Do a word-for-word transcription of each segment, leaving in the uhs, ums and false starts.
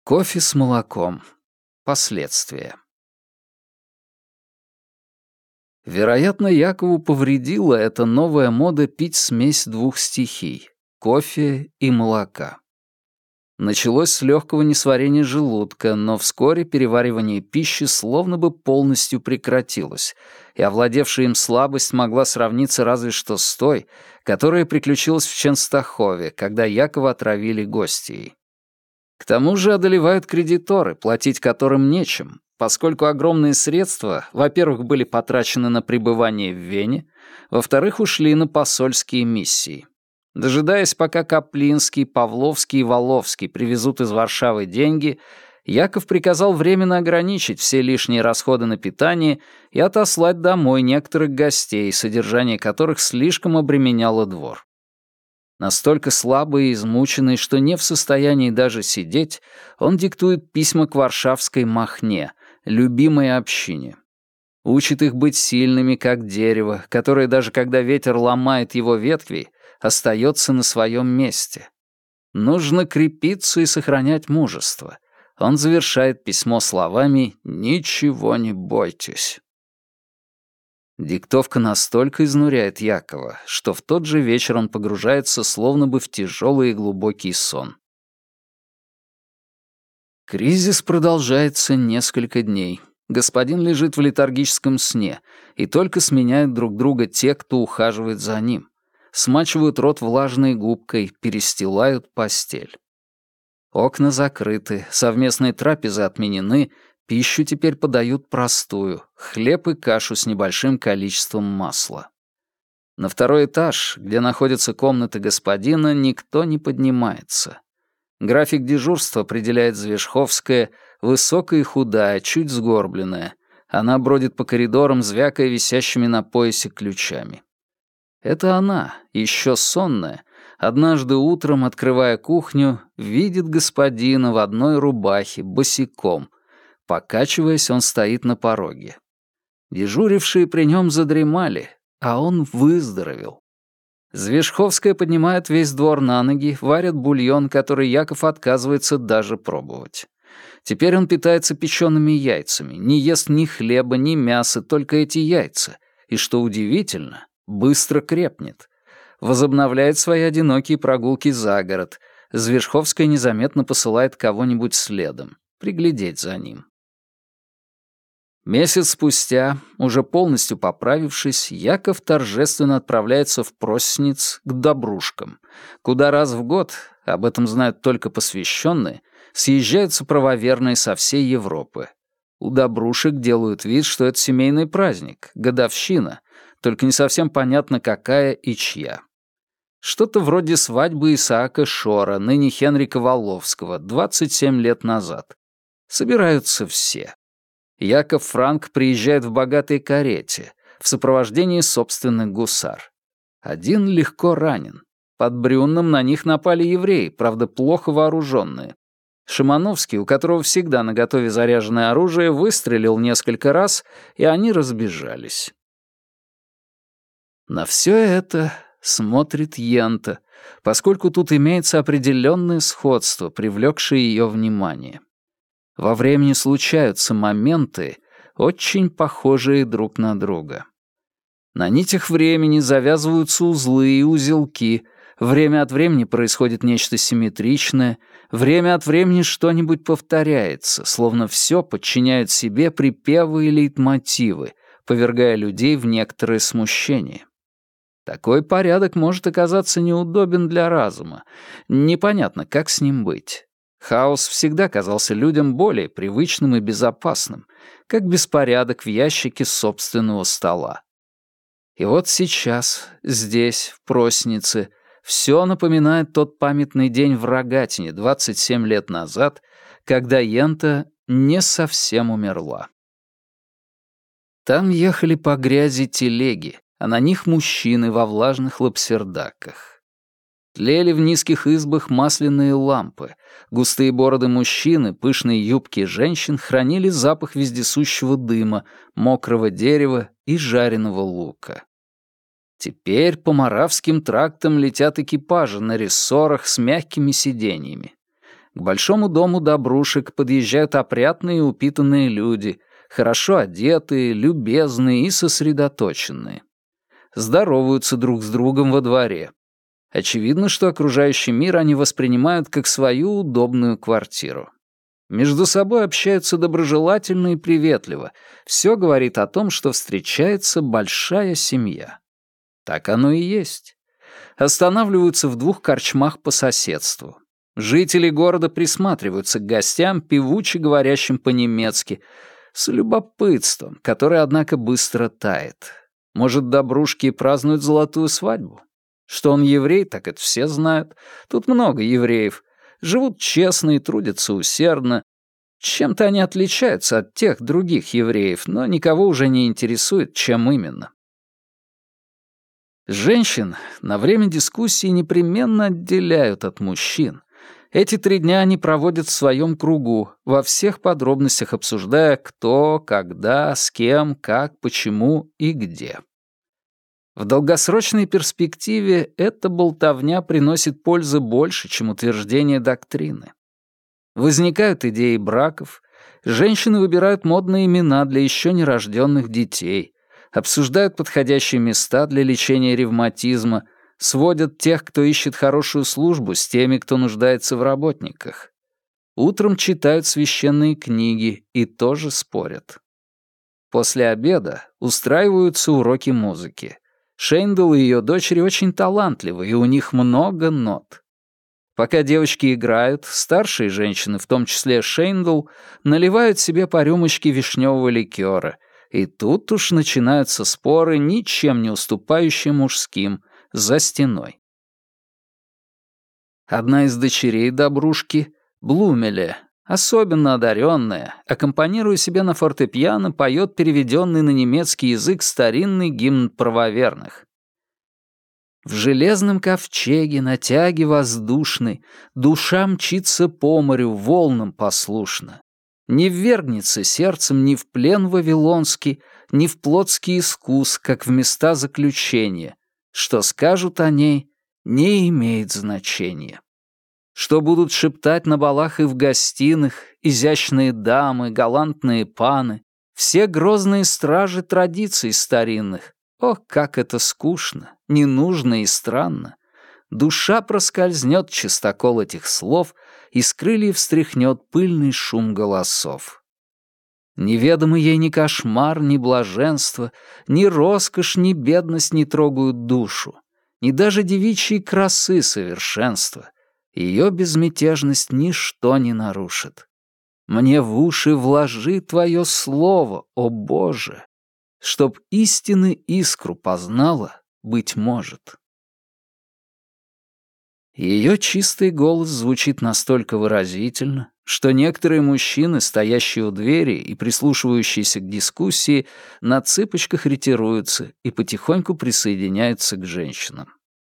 Кофе с молоком. Последствия. Вероятно, Якову повредила эта новая мода пить смесь двух стихий — кофе и молока. Началось с легкого несварения желудка, но вскоре переваривание пищи словно бы полностью прекратилось, и овладевшая им слабость могла сравниться разве что с той, которая приключилась в Ченстахове, когда Якова отравили гостьей. К тому же одолевают кредиторы, платить которым нечем, поскольку огромные средства, во-первых, были потрачены на пребывание в Вене, во-вторых, ушли на посольские миссии. Дожидаясь, пока Каплинский, Павловский и Воловский привезут из Варшавы деньги, Яков приказал временно ограничить все лишние расходы на питание и отослать домой некоторых гостей, содержание которых слишком обременяло двор. Настолько слабый и измученный, что не в состоянии даже сидеть, он диктует письма к варшавской Махне, любимой общине. Учит их быть сильными, как дерево, которое даже когда ветер ломает его ветви, остается на своем месте. Нужно крепиться и сохранять мужество. Он завершает письмо словами «Ничего не бойтесь». Диктовка настолько изнуряет Якова, что в тот же вечер он погружается словно бы в тяжелый и глубокий сон. Кризис продолжается несколько дней. Господин лежит в летаргическом сне, и только сменяют друг друга те, кто ухаживает за ним. Смачивают рот влажной губкой, перестилают постель. Окна закрыты, совместные трапезы отменены, пищу теперь подают простую, хлеб и кашу с небольшим количеством масла. На второй этаж, где находятся комнаты господина, никто не поднимается. График дежурства определяет Звешховская, высокая и худая, чуть сгорбленная. Она бродит по коридорам, звякая висящими на поясе ключами. Это она, еще сонная, однажды утром, открывая кухню, видит господина в одной рубахе, босиком. Покачиваясь, он стоит на пороге. Дежурившие при нем задремали, а он выздоровел. Звешховская поднимает весь двор на ноги, варят бульон, который Яков отказывается даже пробовать. Теперь он питается печеными яйцами, не ест ни хлеба, ни мяса, только эти яйца. И, что удивительно, быстро крепнет. Возобновляет свои одинокие прогулки за город. Звешховская незаметно посылает кого-нибудь следом, приглядеть за ним. Месяц спустя, уже полностью поправившись, Яков торжественно отправляется в Просниц к Добрушкам, куда раз в год, об этом знают только посвященные, съезжаются правоверные со всей Европы. У Добрушек делают вид, что это семейный праздник, годовщина, только не совсем понятно, какая и чья. Что-то вроде свадьбы Исаака Шора, ныне Хенрика Воловского, двадцать семь лет назад. Собираются все. Яков Франк приезжает в богатой карете, в сопровождении собственных гусар. Один легко ранен. Под Брюнном на них напали евреи, правда, плохо вооруженные. Шимановский, у которого всегда наготове заряженное оружие, выстрелил несколько раз, и они разбежались. На все это смотрит Йента, поскольку тут имеется определенное сходство, привлекшее ее внимание. Во времени случаются моменты, очень похожие друг на друга. На нитях времени завязываются узлы и узелки, время от времени происходит нечто симметричное, время от времени что-нибудь повторяется, словно все подчиняет себе припевы и лейтмотивы, повергая людей в некоторое смущение. Такой порядок может оказаться неудобен для разума, непонятно, как с ним быть. Хаос всегда казался людям более привычным и безопасным, как беспорядок в ящике собственного стола. И вот сейчас, здесь, в Проснице, все напоминает тот памятный день в Рогатине двадцать семь лет назад, когда Йента не совсем умерла. Там ехали по грязи телеги, а на них мужчины во влажных лапсердаках. Тлели в низких избах масляные лампы. Густые бороды мужчин и пышные юбки женщин хранили запах вездесущего дыма, мокрого дерева и жареного лука. Теперь по Моравским трактам летят экипажи на рессорах с мягкими сиденьями. К большому дому Добрушек подъезжают опрятные и упитанные люди, хорошо одетые, любезные и сосредоточенные. Здороваются друг с другом во дворе. Очевидно, что окружающий мир они воспринимают как свою удобную квартиру. Между собой общаются доброжелательно и приветливо. Все говорит о том, что встречается большая семья. Так оно и есть. Останавливаются в двух корчмах по соседству. Жители города присматриваются к гостям, певуче говорящим по-немецки, с любопытством, которое, однако, быстро тает. Может, Добрушки празднуют золотую свадьбу? Что он еврей, так это все знают. Тут много евреев. Живут честно и трудятся усердно. Чем-то они отличаются от тех других евреев, но никого уже не интересует, чем именно. Женщин на время дискуссии непременно отделяют от мужчин. Эти три дня они проводят в своем кругу, во всех подробностях обсуждая, кто, когда, с кем, как, почему и где. В долгосрочной перспективе эта болтовня приносит пользы больше, чем утверждение доктрины. Возникают идеи браков, женщины выбирают модные имена для еще нерожденных детей, обсуждают подходящие места для лечения ревматизма, сводят тех, кто ищет хорошую службу, с теми, кто нуждается в работниках. Утром читают священные книги и тоже спорят. После обеда устраиваются уроки музыки. Шейндл и ее дочери очень талантливы, и у них много нот. Пока девочки играют, старшие женщины, в том числе Шейндл, наливают себе по рюмочке вишневого ликера, и тут уж начинаются споры, ничем не уступающие мужским, за стеной. Одна из дочерей Добрушки, Блумеле, особенно одаренная, аккомпанируя себе на фортепиано, поет переведенный на немецкий язык старинный гимн правоверных. В железном ковчеге, на тяге воздушной, душа мчится по морю, волнам послушно. Не ввергнется сердцем ни в плен вавилонский, ни в плотский искус, как в места заключения. Что скажут о ней, не имеет значения. Что будут шептать на балах и в гостиных изящные дамы, галантные паны, все грозные стражи традиций старинных. Ох, как это скучно, ненужно и странно. Душа проскользнет чистокол этих слов, и с крыльев встряхнет пыльный шум голосов. Неведомый ей ни кошмар, ни блаженство, ни роскошь, ни бедность не трогают душу, ни даже девичьей красы совершенства. Ее безмятежность ничто не нарушит. Мне в уши вложи твое слово, о Боже, чтоб истины искру познала, быть может. Ее чистый голос звучит настолько выразительно, что некоторые мужчины, стоящие у двери и прислушивающиеся к дискуссии, на цыпочках ретируются и потихоньку присоединяются к женщинам.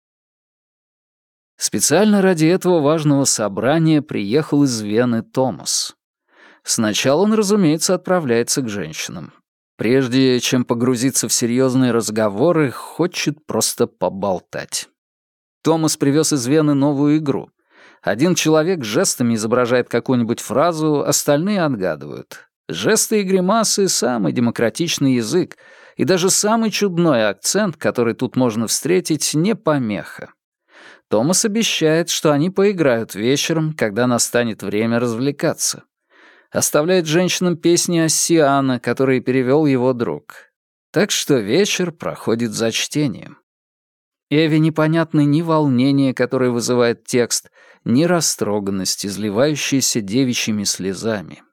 Специально ради этого важного собрания приехал из Вены Томас. Сначала он, разумеется, отправляется к женщинам. Прежде чем погрузиться в серьезные разговоры, хочет просто поболтать. Томас привез из Вены новую игру. Один человек жестами изображает какую-нибудь фразу, остальные отгадывают. Жесты и гримасы — самый демократичный язык, и даже самый чудной акцент, который тут можно встретить, не помеха. Томас обещает, что они поиграют вечером, когда настанет время развлекаться. Оставляет женщинам песни Оссиана, которые перевел его друг. Так что вечер проходит за чтением. Эве непонятны ни волнение, которое вызывает текст, ни растроганность, изливающаяся девичьими слезами.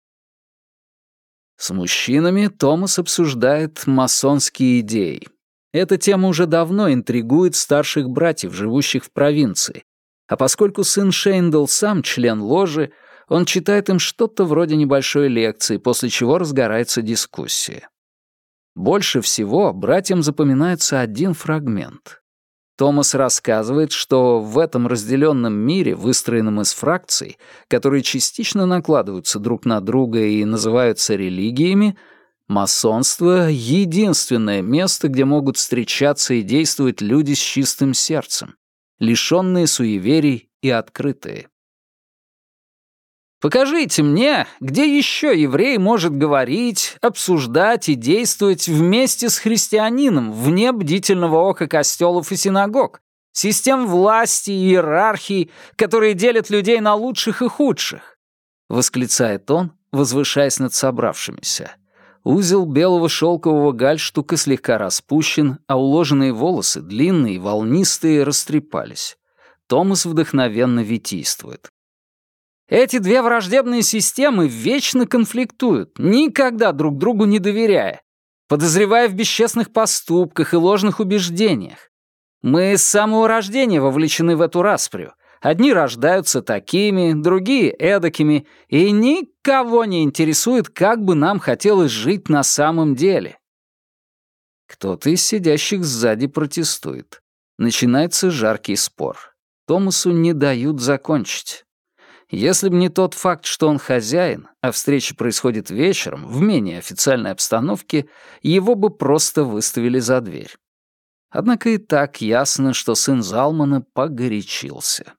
С мужчинами Томас обсуждает масонские идеи. Эта тема уже давно интригует старших братьев, живущих в провинции. А поскольку сын Шейндл сам член ложи, он читает им что-то вроде небольшой лекции, после чего разгорается дискуссия. Больше всего братьям запоминается один фрагмент. Томас рассказывает, что в этом разделенном мире, выстроенном из фракций, которые частично накладываются друг на друга и называются религиями, масонство — единственное место, где могут встречаться и действовать люди с чистым сердцем, лишенные суеверий и открытые. Покажите мне, где еще еврей может говорить, обсуждать и действовать вместе с христианином вне бдительного ока костелов и синагог, систем власти и иерархий, которые делят людей на лучших и худших», — восклицает он, возвышаясь над собравшимися. Узел белого шелкового гальштука слегка распущен, а уложенные волосы, длинные и волнистые, растрепались. Томас вдохновенно витийствует. «Эти две враждебные системы вечно конфликтуют, никогда друг другу не доверяя, подозревая в бесчестных поступках и ложных убеждениях. Мы с самого рождения вовлечены в эту распрю. Одни рождаются такими, другие — эдакими, и никого не интересует, как бы нам хотелось жить на самом деле». Кто-то из сидящих сзади протестует. Начинается жаркий спор. Томасу не дают закончить. Если бы не тот факт, что он хозяин, а встреча происходит вечером, в менее официальной обстановке, его бы просто выставили за дверь. Однако и так ясно, что сын Залмана погорячился.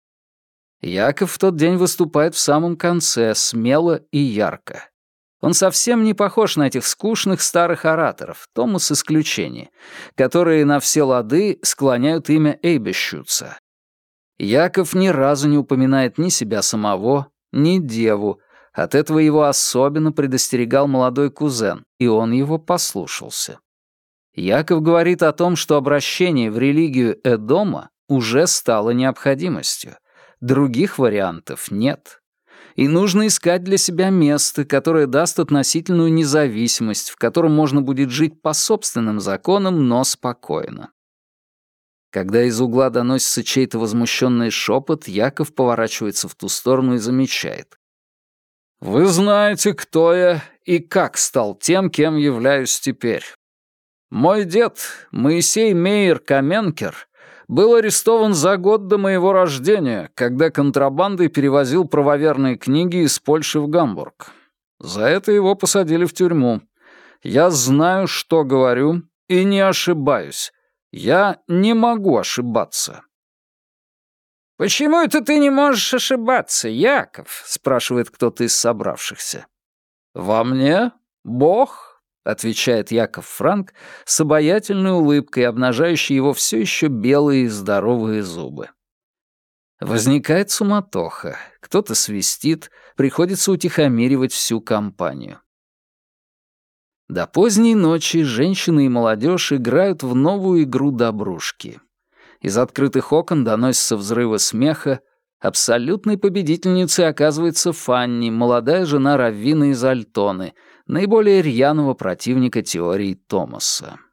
Яков в тот день выступает в самом конце, смело и ярко. Он совсем не похож на этих скучных старых ораторов, Томас исключение, которые на все лады склоняют имя Эйбешюца. Яков ни разу не упоминает ни себя самого, ни деву. От этого его особенно предостерегал молодой кузен, и он его послушался. Яков говорит о том, что обращение в религию Эдома уже стало необходимостью. Других вариантов нет. И нужно искать для себя место, которое даст относительную независимость, в котором можно будет жить по собственным законам, но спокойно. Когда из угла доносится чей-то возмущенный шепот, Яков поворачивается в ту сторону и замечает. «Вы знаете, кто я и как стал тем, кем являюсь теперь. Мой дед, Моисей Мейер Каменкер, был арестован за год до моего рождения, когда контрабандой перевозил правоверные книги из Польши в Гамбург. За это его посадили в тюрьму. Я знаю, что говорю, и не ошибаюсь. Я не могу ошибаться». «Почему это ты не можешь ошибаться, Яков?» — спрашивает кто-то из собравшихся. «Во мне Бог», — отвечает Яков Франк с обаятельной улыбкой, обнажающей его все еще белые и здоровые зубы. Возникает суматоха. Кто-то свистит, приходится утихомиривать всю компанию. До поздней ночи женщины и молодежь играют в новую игру «Добрушки». Из открытых окон доносятся взрывы смеха. Абсолютной победительницей оказывается Фанни, молодая жена раввина из Альтоны, наиболее рьяного противника теории Томаса.